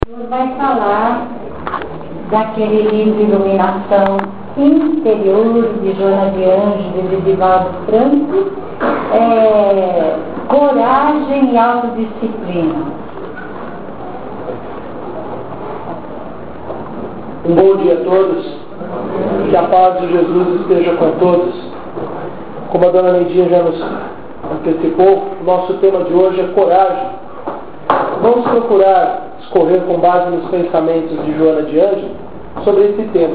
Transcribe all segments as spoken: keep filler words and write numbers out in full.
Vai falar daquele livro Iluminação Interior de Joana de Anjos e de Divaldo Franco, é, Coragem e Autodisciplina. Um bom dia a todos, que a paz de Jesus esteja com todos. Como a dona Neidinha já nos antecipou, o nosso tema de hoje é coragem. Vamos procurar escorrer com base nos pensamentos de Joana de Anjos sobre esse tema.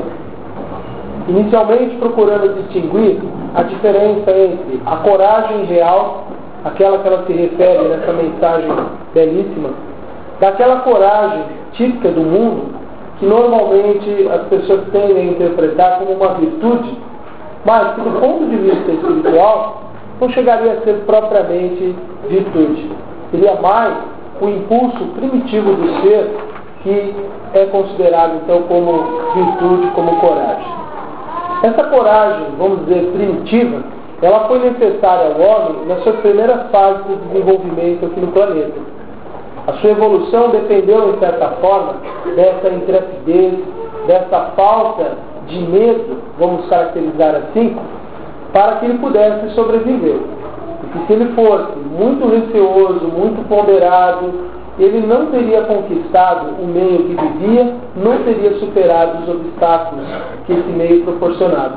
Inicialmente procurando distinguir a diferença entre a coragem real, aquela que ela se refere nessa mensagem belíssima, daquela coragem típica do mundo, que normalmente as pessoas tendem a interpretar como uma virtude, mas que do ponto de vista espiritual não chegaria a ser propriamente virtude. Seria mais o impulso primitivo do ser que é considerado então como virtude, como coragem. Essa coragem, vamos dizer, primitiva, ela foi necessária ao homem nas suas primeiras fases de desenvolvimento aqui no planeta. A sua evolução dependeu, em certa forma, dessa intrepidez, dessa falta de medo, vamos caracterizar assim, para que ele pudesse sobreviver. Porque se ele fosse muito receoso, muito ponderado, ele não teria conquistado o meio que vivia, não teria superado os obstáculos que esse meio proporcionava.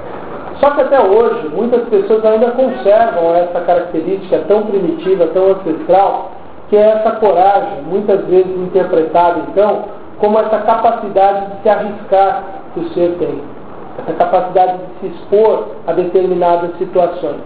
Só que até hoje, muitas pessoas ainda conservam essa característica tão primitiva, tão ancestral, que é essa coragem, muitas vezes interpretada, então, como essa capacidade de se arriscar que o ser tem. Essa capacidade de se expor a determinadas situações.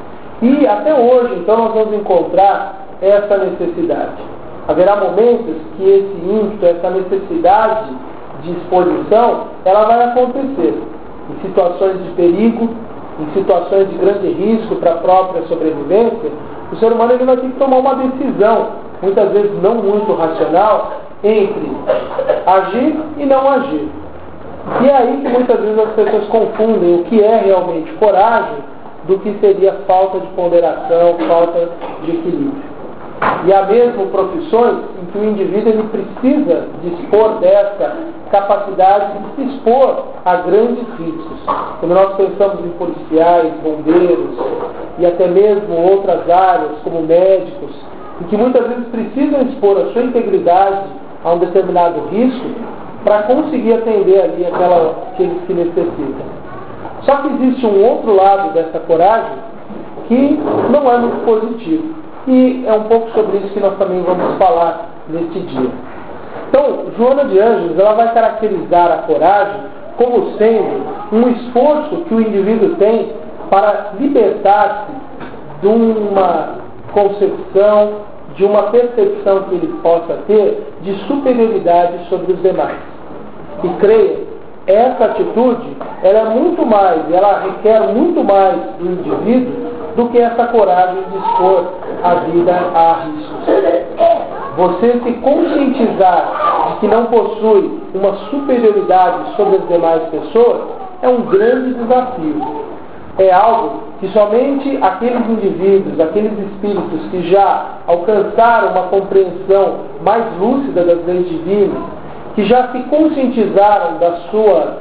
E até hoje, então, nós vamos encontrar essa necessidade. Haverá momentos que esse ímpeto, essa necessidade de exposição, ela vai acontecer em situações de perigo, em situações de grande risco para a própria sobrevivência. O ser humano ele vai ter que tomar uma decisão, muitas vezes não muito racional, entre agir e não agir. E é aí que muitas vezes as pessoas confundem o que é realmente coragem do que seria falta de ponderação, falta de equilíbrio. E há mesmo profissões em que o indivíduo ele precisa dispor dessa capacidade de se expor a grandes riscos. Quando nós pensamos em policiais, bombeiros e até mesmo outras áreas, como médicos, em que muitas vezes precisam expor a sua integridade a um determinado risco para conseguir atender ali aquela que eles se necessitam. Só que existe um outro lado dessa coragem que não é muito positivo. E é um pouco sobre isso que nós também vamos falar neste dia. Então, Joana de Anjos, ela vai caracterizar a coragem como sendo um esforço que o indivíduo tem para libertar-se de uma concepção, de uma percepção que ele possa ter de superioridade sobre os demais. E creia, essa atitude, ela é muito mais, ela requer muito mais do indivíduo do que essa coragem de expor a vida a riscos. Você se conscientizar de que não possui uma superioridade sobre as demais pessoas é um grande desafio. É algo que somente aqueles indivíduos, aqueles espíritos que já alcançaram uma compreensão mais lúcida das leis divinas, que já se conscientizaram da sua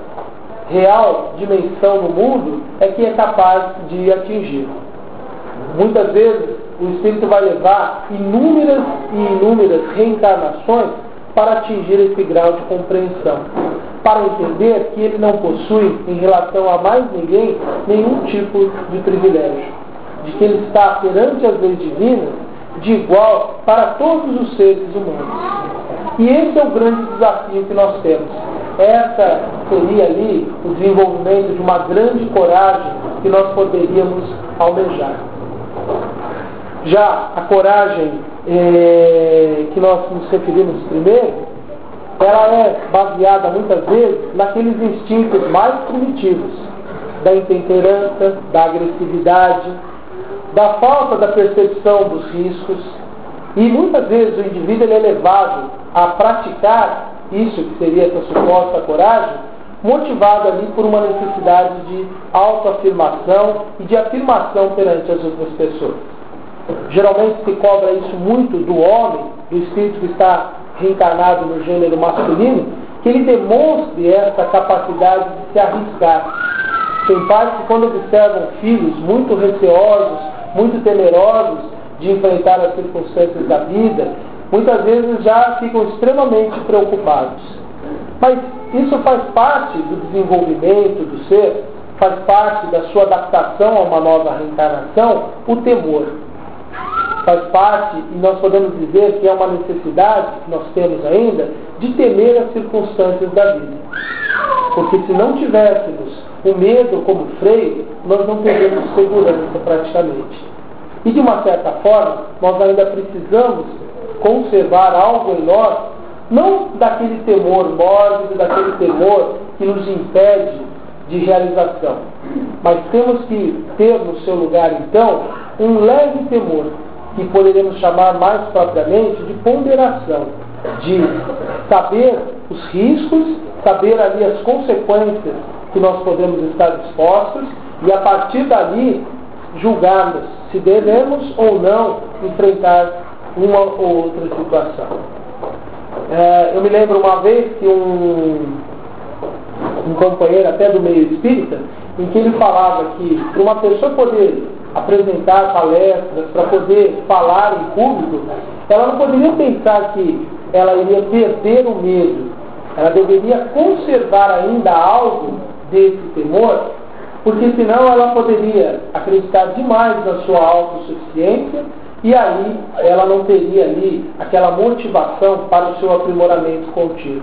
real dimensão no mundo, é que é capaz de atingir. Muitas vezes o espírito vai levar inúmeras e inúmeras reencarnações para atingir esse grau de compreensão, para entender que ele não possui, em relação a mais ninguém, nenhum tipo de privilégio, de que ele está perante as leis divinas de igual para todos os seres humanos. E esse é o grande desafio que nós temos. Essa seria ali o desenvolvimento de uma grande coragem que nós poderíamos almejar. Já a coragem eh, que nós nos referimos primeiro, ela é baseada muitas vezes naqueles instintos mais primitivos, da intemperança, da agressividade, da falta da percepção dos riscos. E muitas vezes o indivíduo ele é levado a praticar isso, que seria essa suposta coragem, motivado ali por uma necessidade de autoafirmação e de afirmação perante as outras pessoas. Geralmente se cobra isso muito do homem, do espírito que está reencarnado no gênero masculino, que ele demonstre essa capacidade de se arriscar. Tem pais que, quando observam filhos muito receosos, muito temerosos de enfrentar as circunstâncias da vida, muitas vezes já ficam extremamente preocupados. Mas isso faz parte do desenvolvimento do ser, faz parte da sua adaptação a uma nova reencarnação, o temor. Faz parte, e nós podemos dizer que é uma necessidade que nós temos ainda, de temer as circunstâncias da vida. Porque se não tivéssemos o medo como freio, nós não teríamos segurança praticamente. E de uma certa forma, nós ainda precisamos conservar algo em nós, não daquele temor mórbido, daquele temor que nos impede de realização, mas temos que ter no seu lugar, então, um leve temor, que poderemos chamar mais propriamente de ponderação, de saber os riscos, saber ali as consequências que nós podemos estar expostos e a partir dali julgarmos se devemos ou não enfrentar uma ou outra situação. É, eu me lembro uma vez que um, um companheiro até do meio espírita, em que ele falava que para uma pessoa poder apresentar palestras, para poder falar em público, ela não poderia pensar que ela iria perder o medo. Ela deveria conservar ainda algo desse temor, porque senão ela poderia acreditar demais na sua autossuficiência e aí ela não teria ali aquela motivação para o seu aprimoramento contínuo.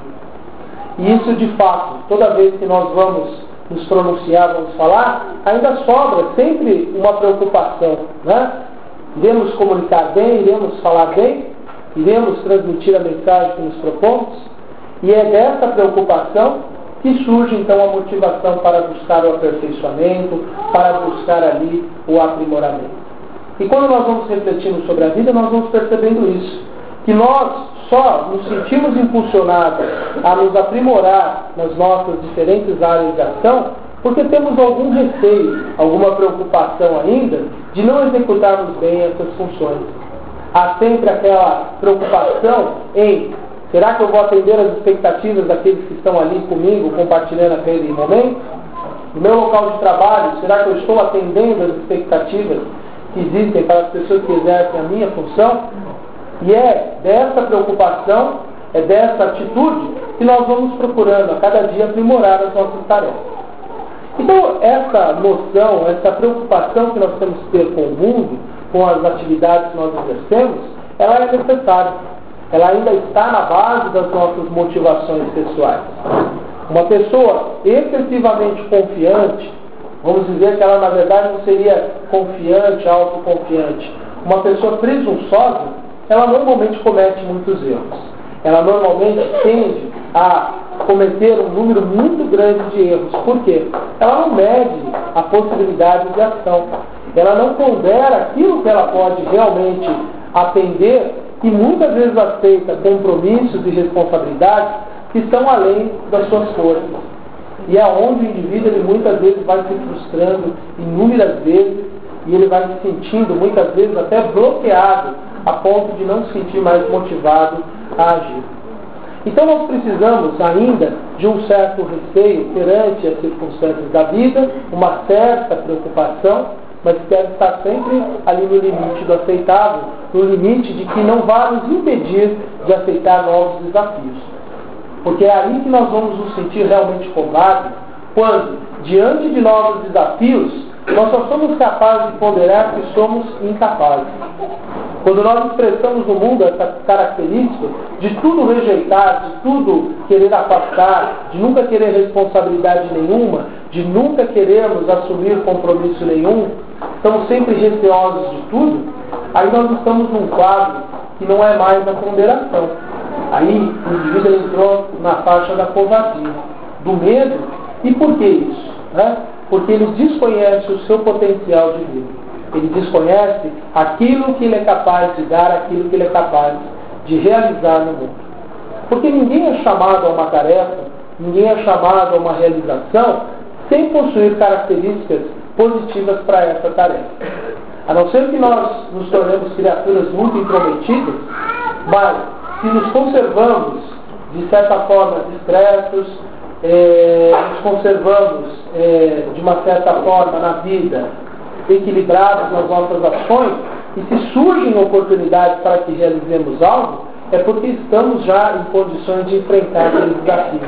E isso, de fato, toda vez que nós vamos nos pronunciar, vamos falar, ainda sobra sempre uma preocupação, né? Iremos comunicar bem, iremos falar bem, iremos transmitir a mensagem que nos propomos, e é dessa preocupação que surge então a motivação para buscar o aperfeiçoamento, para buscar ali o aprimoramento. E quando nós vamos refletindo sobre a vida, nós vamos percebendo isso, que nós só nos sentimos impulsionados a nos aprimorar nas nossas diferentes áreas de ação, porque temos algum receio, alguma preocupação ainda de não executarmos bem essas funções. Há sempre aquela preocupação em: será que eu vou atender às expectativas daqueles que estão ali comigo, compartilhando aquele momento? No meu local de trabalho, será que eu estou atendendo às expectativas que existem para as pessoas que exercem a minha função? E é dessa preocupação, é dessa atitude que nós vamos procurando a cada dia aprimorar as nossas tarefas. Então, essa noção, essa preocupação que nós temos que ter com o mundo, com as atividades que nós exercemos, ela é necessária. Ela ainda está na base das nossas motivações pessoais. Uma pessoa excessivamente confiante, vamos dizer que ela na verdade não seria confiante, autoconfiante. Uma pessoa presunçosa, ela normalmente comete muitos erros. Ela normalmente tende a cometer um número muito grande de erros. Por quê? Ela não mede a possibilidade de ação. Ela não pondera aquilo que ela pode realmente atender e muitas vezes aceita compromissos e responsabilidades que estão além das suas forças. E é onde o indivíduo ele muitas vezes vai se frustrando inúmeras vezes e ele vai se sentindo muitas vezes até bloqueado a ponto de não se sentir mais motivado a agir. Então nós precisamos ainda de um certo receio perante as circunstâncias da vida, uma certa preocupação, mas que deve estar sempre ali no limite do aceitável, no limite de que não vai nos impedir de aceitar novos desafios. Porque é aí que nós vamos nos sentir realmente covardes, quando, diante de novos desafios, nós só somos capazes de ponderar que somos incapazes. Quando nós expressamos no mundo essa característica de tudo rejeitar, de tudo querer afastar, de nunca querer responsabilidade nenhuma, de nunca querermos assumir compromisso nenhum, estamos sempre receosos de tudo, aí nós estamos num quadro que não é mais a ponderação. Aí o indivíduo entrou na faixa da covardia, do medo. E por que isso? Né? Porque ele desconhece o seu potencial de vida. Ele desconhece aquilo que ele é capaz de dar, aquilo que ele é capaz de realizar no mundo. Porque ninguém é chamado a uma tarefa, ninguém é chamado a uma realização sem possuir características positivas para essa tarefa. A não ser que nós nos tornemos criaturas muito intrometidas, mas se nos conservamos, de certa forma, discretos, é, nos conservamos, é, de uma certa forma, na vida, equilibrados nas nossas ações, e se surgem oportunidades para que realizemos algo, é porque estamos já em condições de enfrentar aquele desafio.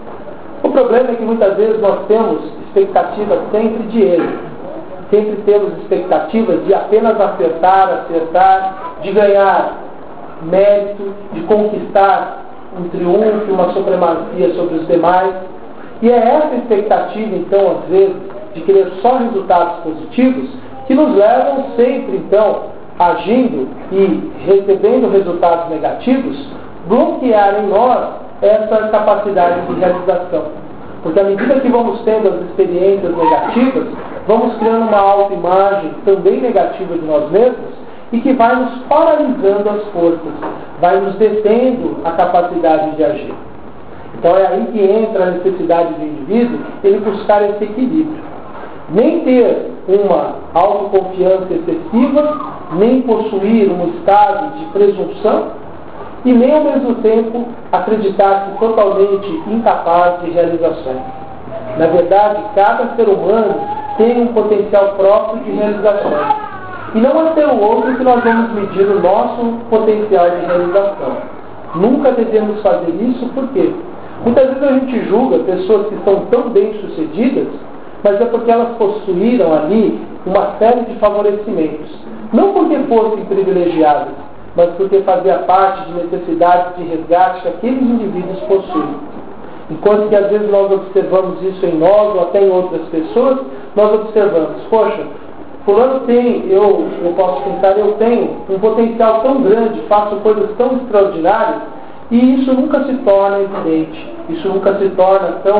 O problema é que muitas vezes nós temos expectativas sempre de erro. Sempre temos expectativas de apenas acertar, acertar, de ganhar mérito, de conquistar um triunfo, uma supremacia sobre os demais. E é essa expectativa, então, às vezes, de querer só resultados positivos, que nos levam sempre, então, agindo e recebendo resultados negativos, bloquear em nós essa capacidade de realização. Porque à medida que vamos tendo as experiências negativas, vamos criando uma autoimagem também negativa de nós mesmos e que vai nos paralisando as forças, vai nos detendo a capacidade de agir. Então é aí que entra a necessidade do indivíduo ele buscar esse equilíbrio. Nem ter uma autoconfiança excessiva, nem possuir um estado de presunção, e nem ao mesmo tempo acreditar-se totalmente incapaz de realizações. Na verdade, cada ser humano tem um potencial próprio de realizações. E não é pelo outro que nós vamos medir o nosso potencial de realização. Nunca devemos fazer isso, por quê? Muitas vezes a gente julga pessoas que são tão bem-sucedidas, mas é porque elas possuíram ali uma série de favorecimentos. Não porque fossem privilegiadas, mas porque fazia parte de necessidades de resgate que aqueles indivíduos possuem. Enquanto que às vezes nós observamos isso em nós ou até em outras pessoas, nós observamos, poxa, fulano tem, eu, eu posso pensar, eu tenho um potencial tão grande, faço coisas tão extraordinárias, e isso nunca se torna evidente, isso nunca se torna tão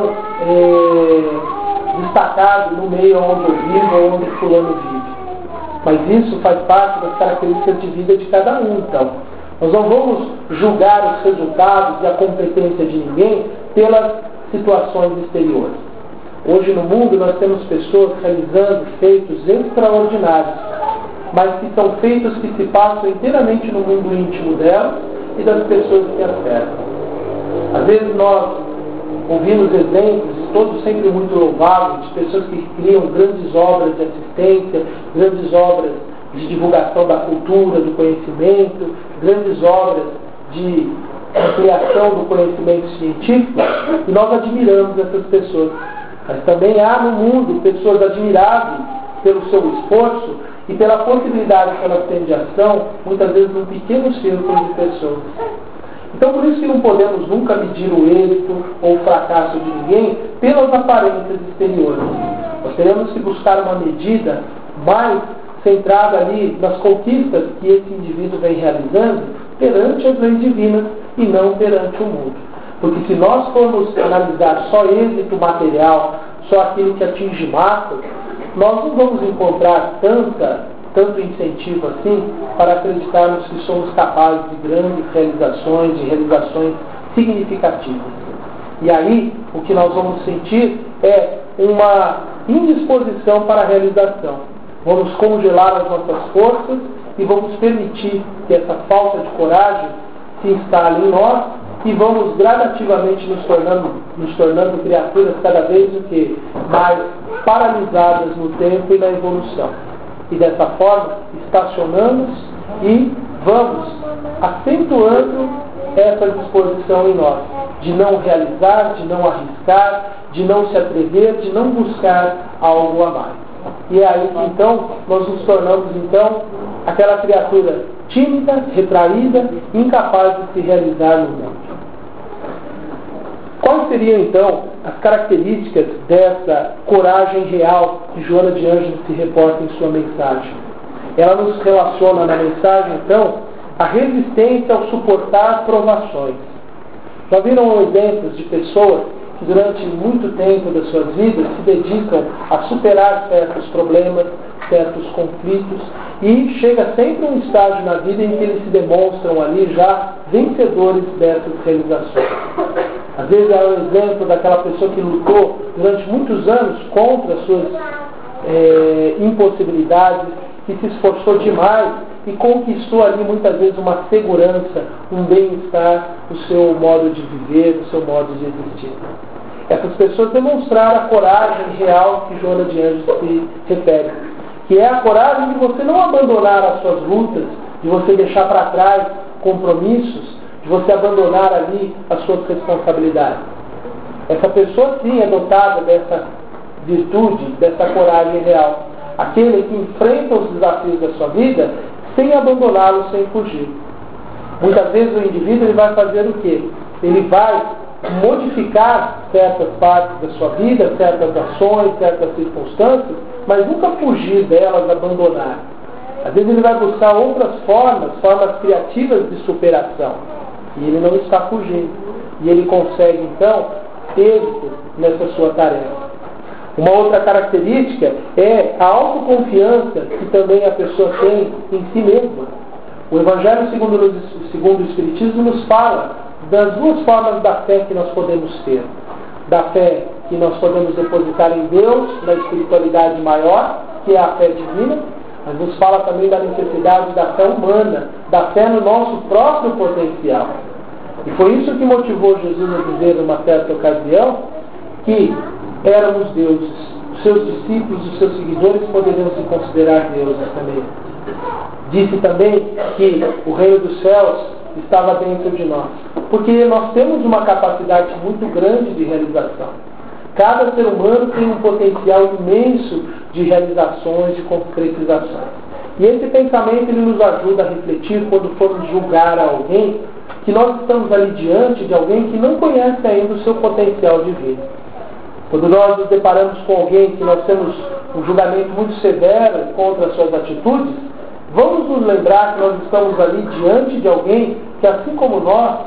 é, destacado no meio onde eu vivo ou onde fulano vive. Mas isso faz parte das características de vida de cada um, então. Nós não vamos julgar os resultados e a competência de ninguém pelas situações exteriores. Hoje no mundo nós temos pessoas realizando feitos extraordinários, mas que são feitos que se passam inteiramente no mundo íntimo delas e das pessoas que as cercam. Às vezes nós ouvimos exemplos, todos sempre muito louváveis, de pessoas que criam grandes obras de assistência, grandes obras de divulgação da cultura, do conhecimento, grandes obras de ampliação do conhecimento científico, e nós admiramos essas pessoas. Mas também há no mundo pessoas admiráveis pelo seu esforço e pela possibilidade que elas têm de ação, muitas vezes num pequeno círculo de pessoas. Então por isso que não podemos nunca medir o êxito ou o fracasso de ninguém pelas aparências exteriores. Nós teremos que buscar uma medida mais centrada ali nas conquistas que esse indivíduo vem realizando perante as leis divinas e não perante o mundo. Porque se nós formos analisar só êxito material, só aquilo que atinge massa, nós não vamos encontrar tanta, tanto incentivo assim para acreditarmos que somos capazes de grandes realizações, de realizações significativas. E aí, o que nós vamos sentir é uma indisposição para a realização. Vamos congelar as nossas forças e vamos permitir que essa falta de coragem se instale em nós e vamos gradativamente nos tornando, nos tornando criaturas cada vez o que? Mais paralisadas no tempo e na evolução. E dessa forma, estacionamos e vamos acentuando essa disposição em nós, de não realizar, de não arriscar, de não se atrever, de não buscar algo a mais. E é aí que então nós nos tornamos então aquela criatura tímida, retraída, incapaz de se realizar no mundo. Quais seriam então as características dessa coragem real que Joana de Ângeles se reporta em sua mensagem? Ela nos relaciona na mensagem então a resistência ao suportar provações. Já viram exemplos de pessoas que durante muito tempo das suas vidas se dedicam a superar certos problemas, certos conflitos, e chega sempre um estágio na vida em que eles se demonstram ali já vencedores dessas realizações. Às vezes é o exemplo daquela pessoa que lutou durante muitos anos contra as suas é, impossibilidades, que se esforçou demais e conquistou ali muitas vezes uma segurança, um bem-estar no seu modo de viver, no seu modo de existir. Essas pessoas demonstraram a coragem real que Joana de Anjos se refere, que é a coragem de você não abandonar as suas lutas, de você deixar para trás compromissos, de você abandonar ali as suas responsabilidades. Essa pessoa sim é dotada dessa virtude, dessa coragem real. Aquele que enfrenta os desafios da sua vida sem abandoná-los, sem fugir. Muitas vezes o indivíduo ele vai fazer o quê? Ele vai modificar certas partes da sua vida, certas ações, certas circunstâncias, mas nunca fugir delas, abandonar. Às vezes ele vai buscar outras formas, formas criativas de superação. E ele não está fugindo. E ele consegue, então, êxito nessa sua tarefa. Uma outra característica é a autoconfiança que também a pessoa tem em si mesma. O Evangelho segundo, segundo o Espiritismo nos fala das duas formas da fé que nós podemos ter. Da fé que nós podemos depositar em Deus, na espiritualidade maior, que é a fé divina, mas nos fala também da necessidade da fé humana, da fé no nosso próprio potencial. E foi isso que motivou Jesus a dizer numa certa ocasião que éramos deuses. Os seus discípulos, os seus seguidores poderiam se considerar deuses também. Disse também que o reino dos céus estava dentro de nós. Porque nós temos uma capacidade muito grande de realização. Cada ser humano tem um potencial imenso de realizações, de concretizações. E esse pensamento ele nos ajuda a refletir quando formos julgar alguém, que nós estamos ali diante de alguém que não conhece ainda o seu potencial de vida. Quando nós nos deparamos com alguém que nós temos um julgamento muito severo contra as suas atitudes, vamos nos lembrar que nós estamos ali diante de alguém que, assim como nós,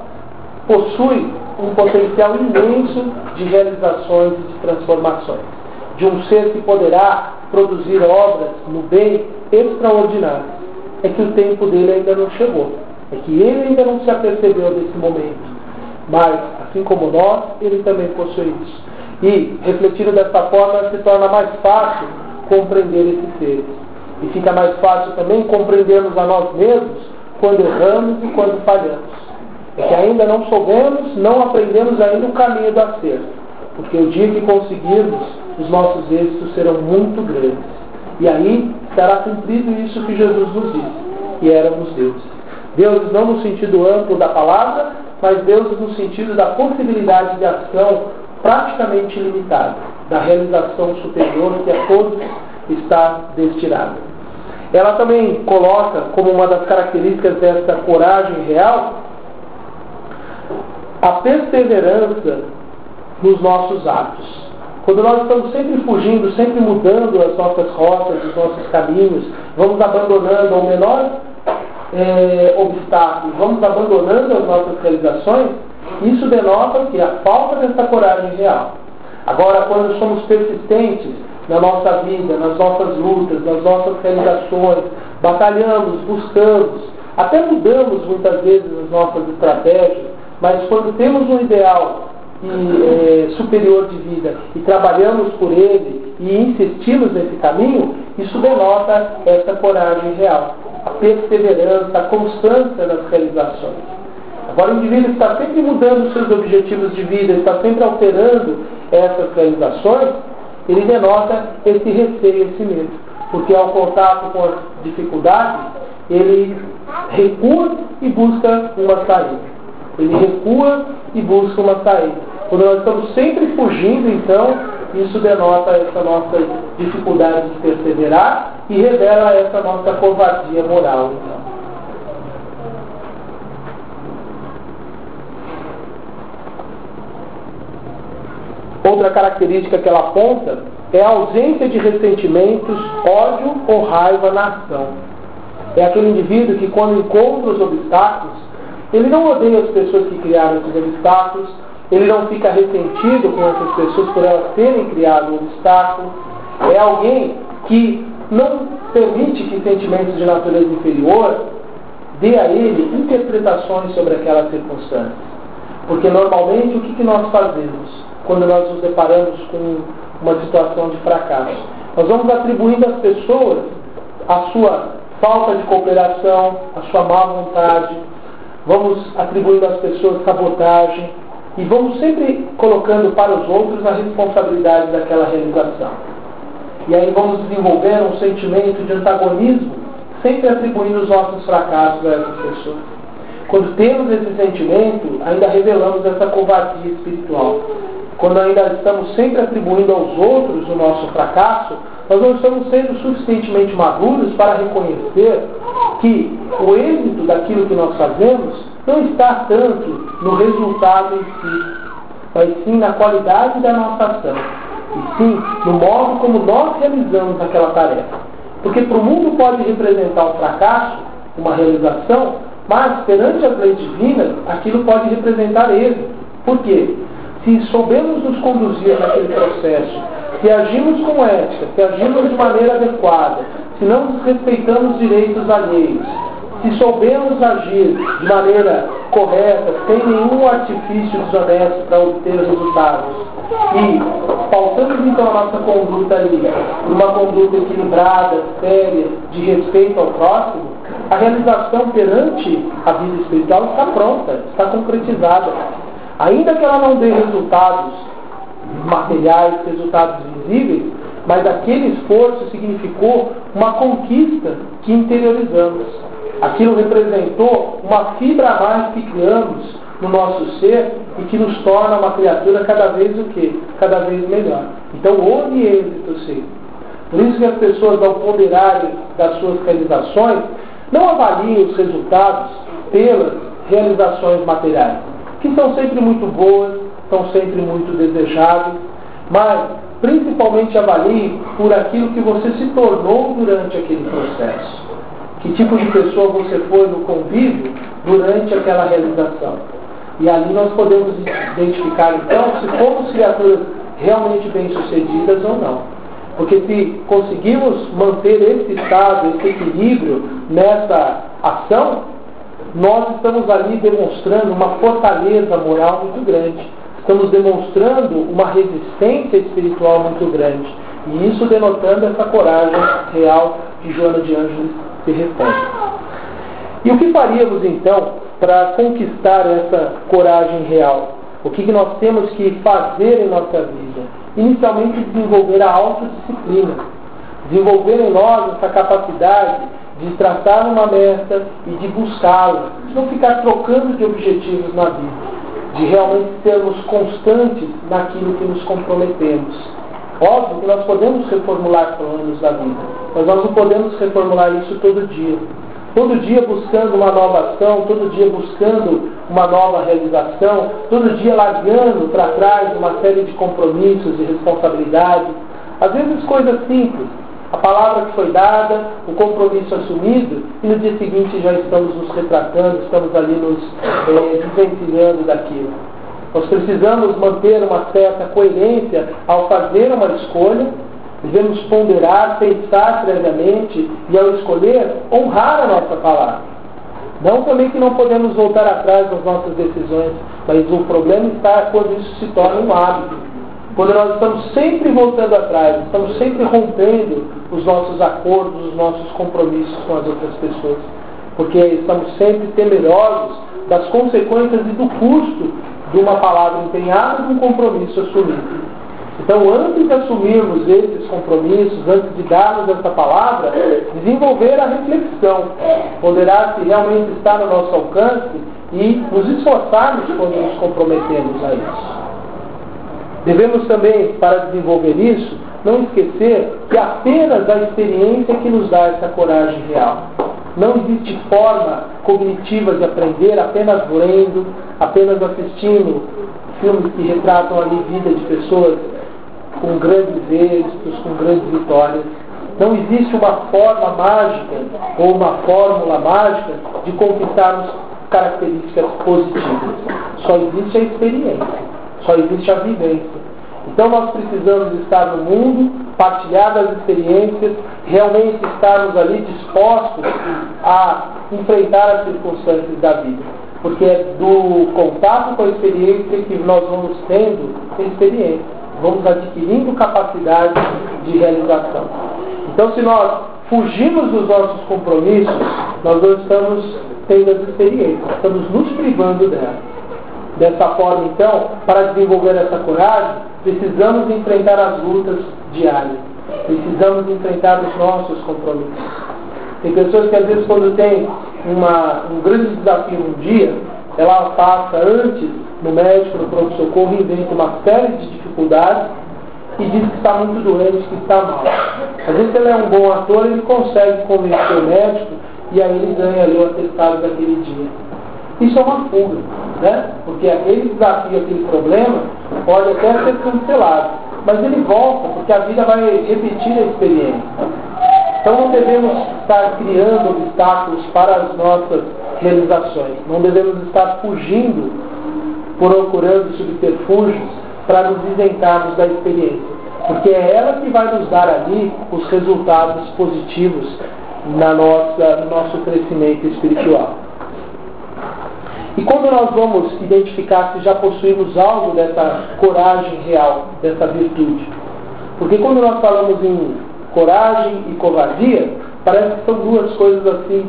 possui um potencial imenso de realizações e de transformações. De um ser que poderá produzir obras no bem extraordinárias. É que o tempo dele ainda não chegou. É que ele ainda não se apercebeu desse momento. Mas, assim como nós, ele também possui isso. E, refletindo dessa forma, se torna mais fácil compreender esses seres. E fica mais fácil também compreendermos a nós mesmos quando erramos e quando falhamos. É que ainda não soubemos, não aprendemos ainda o caminho do acerto. Porque o dia que conseguirmos, os nossos êxitos serão muito grandes. E aí será cumprido isso que Jesus nos disse, que éramos deuses. Deuses não no sentido amplo da palavra, mas deuses no sentido da possibilidade de ação praticamente ilimitada, da realização superior que a todos está destinada. Ela também coloca como uma das características dessa coragem real a perseverança nos nossos atos. Quando nós estamos sempre fugindo, sempre mudando as nossas rotas, os nossos caminhos, vamos abandonando o menor é, obstáculo, vamos abandonando as nossas realizações, isso denota que a falta dessa coragem real. Agora, quando somos persistentes na nossa vida, nas nossas lutas, nas nossas realizações, batalhamos, buscamos, até mudamos muitas vezes as nossas estratégias, mas quando temos um ideal e, é, superior de vida e trabalhamos por ele e insistimos nesse caminho, isso denota essa coragem real, a perseverança, a constância nas realizações. Agora o indivíduo está sempre mudando os seus objetivos de vida, está sempre alterando essas realizações, ele denota esse receio, esse medo. Porque ao contato com as dificuldades, ele recua e busca uma saída. Ele recua e busca uma saída. Quando nós estamos sempre fugindo, então, isso denota essa nossa dificuldade de perseverar e revela essa nossa covardia moral, então. Outra característica que ela aponta é a ausência de ressentimentos, ódio ou raiva na ação. É aquele indivíduo que, quando encontra os obstáculos, ele não odeia as pessoas que criaram esses obstáculos, ele não fica ressentido com essas pessoas por elas terem criado um obstáculo. É alguém que não permite que sentimentos de natureza inferior dê a ele interpretações sobre aquela circunstância. Porque normalmente o que, que nós fazemos quando nós nos deparamos com uma situação de fracasso? Nós vamos atribuindo às pessoas a sua falta de cooperação, a sua má vontade, vamos atribuindo às pessoas sabotagem e vamos sempre colocando para os outros a responsabilidade daquela realização. E aí vamos desenvolvendo um sentimento de antagonismo, sempre atribuindo os nossos fracassos a essas pessoas. Quando temos esse sentimento, ainda revelamos essa covardia espiritual. Quando ainda estamos sempre atribuindo aos outros o nosso fracasso, nós não estamos sendo suficientemente maduros para reconhecer que o êxito daquilo que nós fazemos não está tanto no resultado em si, mas sim na qualidade da nossa ação, e sim no modo como nós realizamos aquela tarefa. Porque para o mundo pode representar um fracasso, uma realização, mas perante as leis divinas, aquilo pode representar êxito. Por quê? Se soubermos nos conduzir naquele processo, se agimos com ética, se agimos de maneira adequada, se não desrespeitamos direitos alheios, se soubermos agir de maneira correta, sem nenhum artifício desonesto para obter resultados, e pautamos então a nossa conduta ali, uma conduta equilibrada, séria, de respeito ao próximo, a realização perante a vida espiritual está pronta, está concretizada. Ainda que ela não dê resultados materiais, resultados visíveis, mas aquele esforço significou uma conquista que interiorizamos. Aquilo representou uma fibra a mais que criamos no nosso ser e que nos torna uma criatura cada vez o quê? Cada vez melhor. Então houve êxito sim. Por isso que as pessoas, ao ponderarem das suas realizações, não avaliem os resultados pelas realizações materiais, que são sempre muito boas, são sempre muito desejáveis, mas principalmente avaliem por aquilo que você se tornou durante aquele processo. Que tipo de pessoa você foi no convívio durante aquela realização. E ali nós podemos identificar então se fomos criaturas realmente bem-sucedidas ou não. Porque se conseguimos manter esse estado, esse equilíbrio nessa ação, nós estamos ali demonstrando uma fortaleza moral muito grande. Estamos demonstrando uma resistência espiritual muito grande. E isso denotando essa coragem real que Joana de Ângeles se refere. E o que faríamos então para conquistar essa coragem real? O que nós temos que fazer em nossa vida? Inicialmente desenvolver a autodisciplina. Desenvolver em nós essa capacidade de traçar uma meta e de buscá-la. De não ficar trocando de objetivos na vida. De realmente sermos constantes naquilo que nos comprometemos. Óbvio que nós podemos reformular planos da vida, mas nós não podemos reformular isso todo dia. Todo dia buscando uma nova ação, todo dia buscando uma nova realização, todo dia largando para trás uma série de compromissos e responsabilidades. Às vezes coisas simples, a palavra que foi dada, o compromisso assumido, e no dia seguinte já estamos nos retratando, estamos ali nos eh, desvencilhando daquilo. Nós precisamos manter uma certa coerência ao fazer uma escolha, devemos ponderar, pensar previamente e ao escolher, honrar a nossa palavra. Não também que não podemos voltar atrás nas nossas decisões, mas o problema está quando isso se torna um hábito. Quando nós estamos sempre voltando atrás, estamos sempre rompendo os nossos acordos, os nossos compromissos com as outras pessoas. Porque estamos sempre temerosos das consequências e do custo de uma palavra empenhada, de um compromisso assumido. Então, antes de assumirmos esses compromissos, antes de darmos essa palavra, desenvolver a reflexão, ponderar se realmente está no nosso alcance e nos esforçarmos quando nos comprometemos a isso. Devemos também, para desenvolver isso, não esquecer que apenas a experiência que nos dá essa coragem real. Não existe forma cognitiva de aprender apenas lendo, apenas assistindo filmes que retratam ali a vida de pessoas com grandes êxitos, com grandes vitórias. Não existe uma forma mágica ou uma fórmula mágica de conquistarmos características positivas. Só existe a experiência, só existe a vivência. Então nós precisamos estar no mundo, partilhar das experiências, realmente estarmos ali dispostos a enfrentar as circunstâncias da vida. Porque é do contato com a experiência que nós vamos tendo experiência, vamos adquirindo capacidade de realização. Então se nós fugimos dos nossos compromissos, nós não estamos tendo as experiências, estamos nos privando dela. Dessa forma, então, para desenvolver essa coragem, precisamos enfrentar as lutas diárias, precisamos enfrentar os nossos compromissos. Tem pessoas que às vezes quando tem uma, um grande desafio um dia, ela passa antes no médico, no pronto-socorro, inventa uma série de dificuldades e diz que está muito doente, que está mal. Às vezes ele é um bom ator, ele consegue convencer o médico e aí ele ganha ali o atestado daquele dia. Isso é uma fuga, né? Porque aquele desafio, aquele problema pode até ser cancelado, mas ele volta porque a vida vai repetir a experiência. Então não devemos estar criando obstáculos para as nossas realizações, não devemos estar fugindo, procurando subterfúgios para nos isentarmos da experiência, porque é ela que vai nos dar ali os resultados positivos na nossa, no nosso crescimento espiritual. E quando nós vamos identificar se já possuímos algo dessa coragem real, dessa virtude? Porque quando nós falamos em coragem e covardia, parece que são duas coisas assim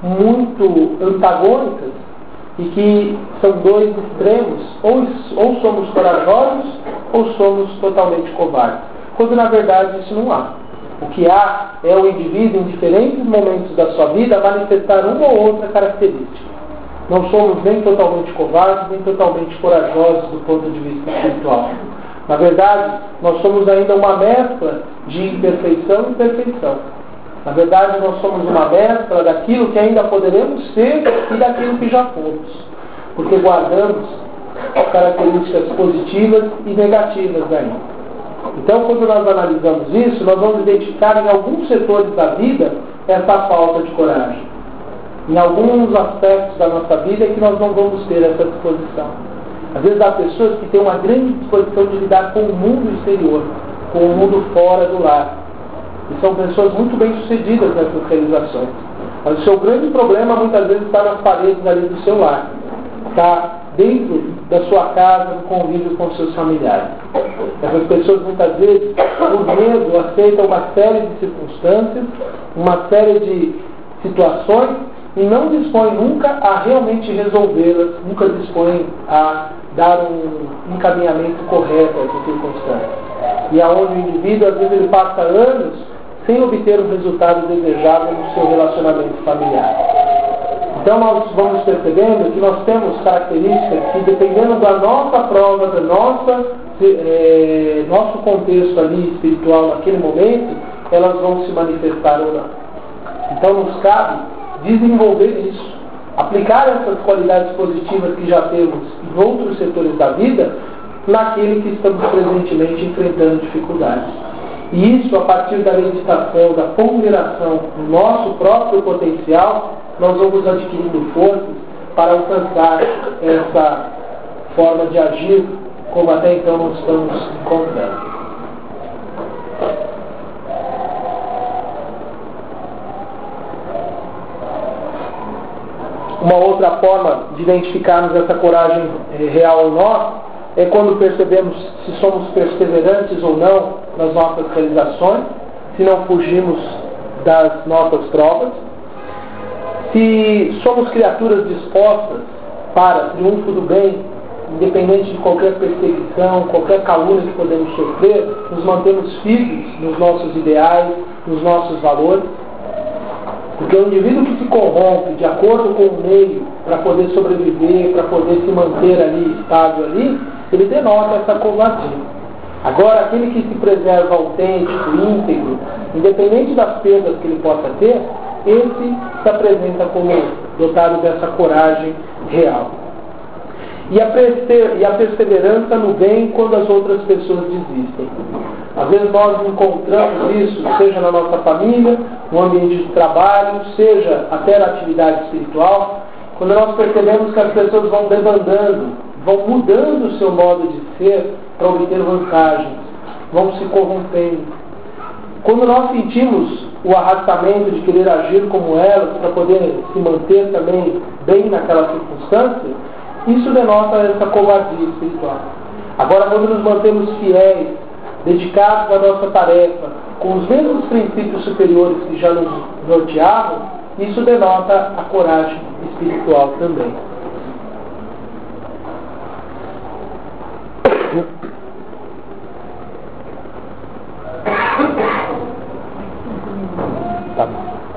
muito antagônicas e que são dois extremos, ou, ou somos corajosos ou somos totalmente covardes, quando na verdade isso não há. O que há é o indivíduo em diferentes momentos da sua vida manifestar uma ou outra característica. Não somos nem totalmente covardes, nem totalmente corajosos do ponto de vista espiritual. Na verdade, nós somos ainda uma mescla de imperfeição e perfeição. Na verdade, nós somos uma mescla daquilo que ainda poderemos ser e daquilo que já fomos. Porque guardamos características positivas e negativas ainda. Então, quando nós analisamos isso, nós vamos identificar em alguns setores da vida essa falta de coragem. Em alguns aspectos da nossa vida é que nós não vamos ter essa disposição. Às vezes há pessoas que têm uma grande disposição de lidar com o mundo exterior, com o mundo fora do lar. E são pessoas muito bem sucedidas nessas realizações. Mas o seu grande problema muitas vezes está nas paredes ali do seu lar. Está dentro da sua casa, no convívio com seus familiares. Essas pessoas muitas vezes, por medo, aceitam uma série de circunstâncias, uma série de situações, e não dispõem nunca a realmente resolvê-las, nunca dispõem a dar um encaminhamento correto a essas circunstâncias. E aonde o indivíduo, às vezes, ele passa anos sem obter o resultado desejado no seu relacionamento familiar. Então nós vamos percebendo que nós temos características que, dependendo da nossa prova, do nossa, é, nosso contexto ali espiritual naquele momento, elas vão se manifestar ou não. Então nos cabe desenvolver isso, aplicar essas qualidades positivas que já temos em outros setores da vida, naquele que estamos presentemente enfrentando dificuldades. E isso, a partir da meditação, da ponderação do nosso próprio potencial, nós vamos adquirindo forças para alcançar essa forma de agir como até então nós estamos encontrando. Uma outra forma de identificarmos essa coragem real em nós é quando percebemos se somos perseverantes ou não nas nossas realizações, se não fugimos das nossas provas, se somos criaturas dispostas para triunfo do bem, independente de qualquer perseguição, qualquer calúnia que podemos sofrer, nos mantemos firmes nos nossos ideais, nos nossos valores. Porque o indivíduo que se corrompe de acordo com o meio para poder sobreviver, para poder se manter ali, estável ali, ele denota essa covardia. Agora, aquele que se preserva autêntico, íntegro, independente das perdas que ele possa ter, esse se apresenta como dotado dessa coragem real. E a, perse- e a perseverança no bem quando as outras pessoas desistem. Às vezes nós encontramos isso, seja na nossa família, no ambiente de trabalho, seja até na atividade espiritual, quando nós percebemos que as pessoas vão debandando, vão mudando o seu modo de ser para obter vantagens, vão se corrompendo. Quando nós sentimos o arrastamento de querer agir como elas, para poder se manter também bem naquela circunstância, isso denota essa covardia espiritual. Agora, quando nos mantemos fiéis, dedicados à nossa tarefa, com os mesmos princípios superiores que já nos norteavam, isso denota a coragem espiritual também. Tá.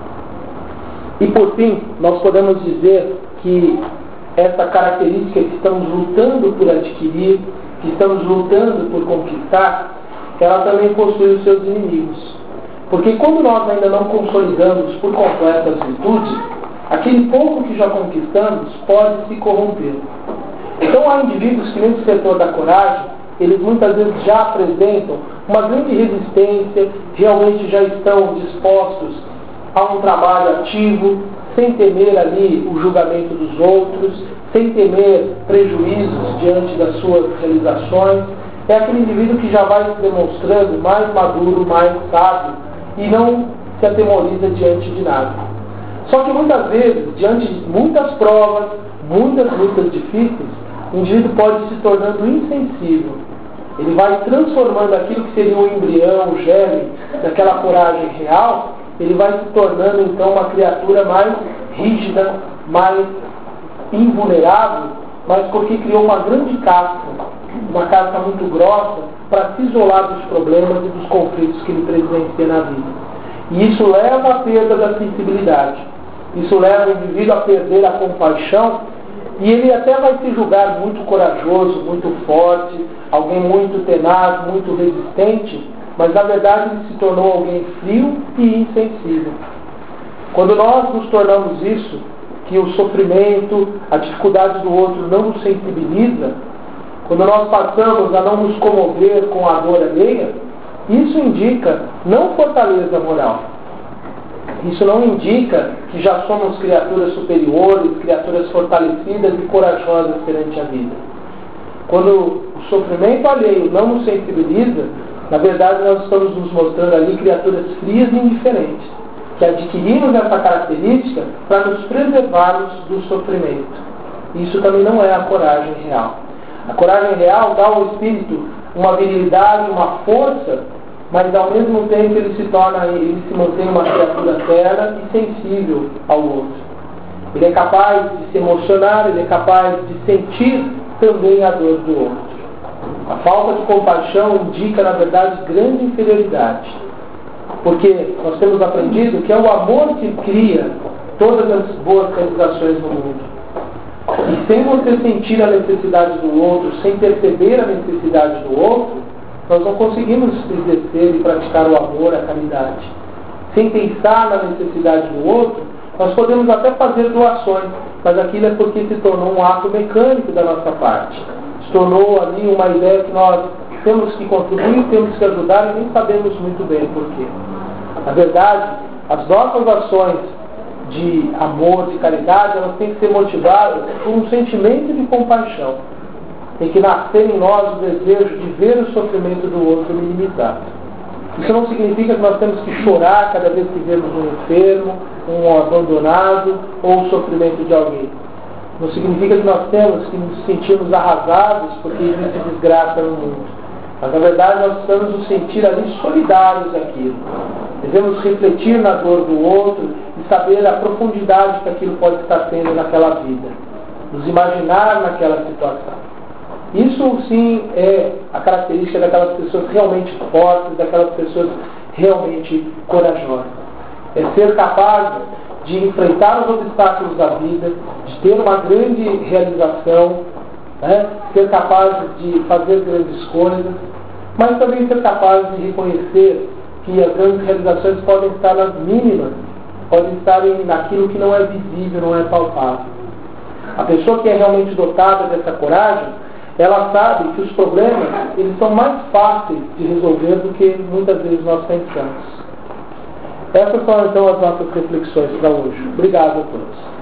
E por fim, nós podemos dizer que essa característica que estamos lutando por adquirir, que estamos lutando por conquistar, ela também possui os seus inimigos. Porque quando nós ainda não consolidamos por completo as virtudes, aquele pouco que já conquistamos pode se corromper. Então há indivíduos que nesse setor da coragem, eles muitas vezes já apresentam uma grande resistência, realmente já estão dispostos a um trabalho ativo, sem temer ali o julgamento dos outros, sem temer prejuízos diante das suas realizações. É aquele indivíduo que já vai se demonstrando mais maduro, mais sábio e não se atemoriza diante de nada. Só que muitas vezes, diante de muitas provas, muitas lutas difíceis, o indivíduo pode se tornando insensível. Ele vai transformando aquilo que seria o embrião, o germe daquela coragem real, ele vai se tornando então uma criatura mais rígida, mais invulnerável, mas porque criou uma grande casca, uma casca muito grossa, para se isolar dos problemas e dos conflitos que ele presencia na vida. E isso leva à perda da sensibilidade. Isso leva o indivíduo a perder a compaixão, e ele até vai se julgar muito corajoso, muito forte, alguém muito tenaz, muito resistente, mas na verdade ele se tornou alguém frio e insensível. Quando nós nos tornamos isso, que o sofrimento, a dificuldade do outro não nos sensibiliza, quando nós passamos a não nos comover com a dor alheia, isso indica não fortaleza moral. Isso não indica que já somos criaturas superiores, criaturas fortalecidas e corajosas perante a vida. Quando o sofrimento alheio não nos sensibiliza, na verdade nós estamos nos mostrando ali criaturas frias e indiferentes, que adquirimos essa característica para nos preservarmos do sofrimento. Isso também não é a coragem real. A coragem real dá ao espírito uma virilidade, uma força, mas ao mesmo tempo ele se torna, ele se mantém uma criatura terna e sensível ao outro. Ele é capaz de se emocionar, ele é capaz de sentir também a dor do outro. A falta de compaixão indica, na verdade, grande inferioridade. Porque nós temos aprendido que é o amor que cria todas as boas realizações no mundo. E sem você sentir a necessidade do outro, sem perceber a necessidade do outro, nós não conseguimos exercer e praticar o amor, a caridade. Sem pensar na necessidade do outro, nós podemos até fazer doações, mas aquilo é porque se tornou um ato mecânico da nossa parte. Se tornou ali uma ideia que nós temos que contribuir, temos que ajudar e nem sabemos muito bem por quê. Na verdade, as nossas ações de amor, de caridade, elas têm que ser motivadas por um sentimento de compaixão. Tem que nascer em nós o desejo de ver o sofrimento do outro minimizado. Isso não significa que nós temos que chorar cada vez que vemos um enfermo, um abandonado ou o sofrimento de alguém. Não significa que nós temos que nos sentirmos arrasados porque existe desgraça no mundo. Mas na verdade nós precisamos nos sentir ali solidários àquilo. Devemos refletir na dor do outro e saber a profundidade que aquilo pode estar tendo naquela vida. Nos imaginar naquela situação. Isso sim é a característica daquelas pessoas realmente fortes, daquelas pessoas realmente corajosas. É ser capaz de enfrentar os obstáculos da vida, de ter uma grande realização, né? Ser capaz de fazer grandes coisas, mas também ser capaz de reconhecer que as grandes realizações podem estar nas mínimas, podem estar naquilo que não é visível, não é palpável. A pessoa que é realmente dotada dessa coragem, ela sabe que os problemas eles são mais fáceis de resolver do que muitas vezes nós pensamos. Essas são então as nossas reflexões para hoje. Obrigado a todos.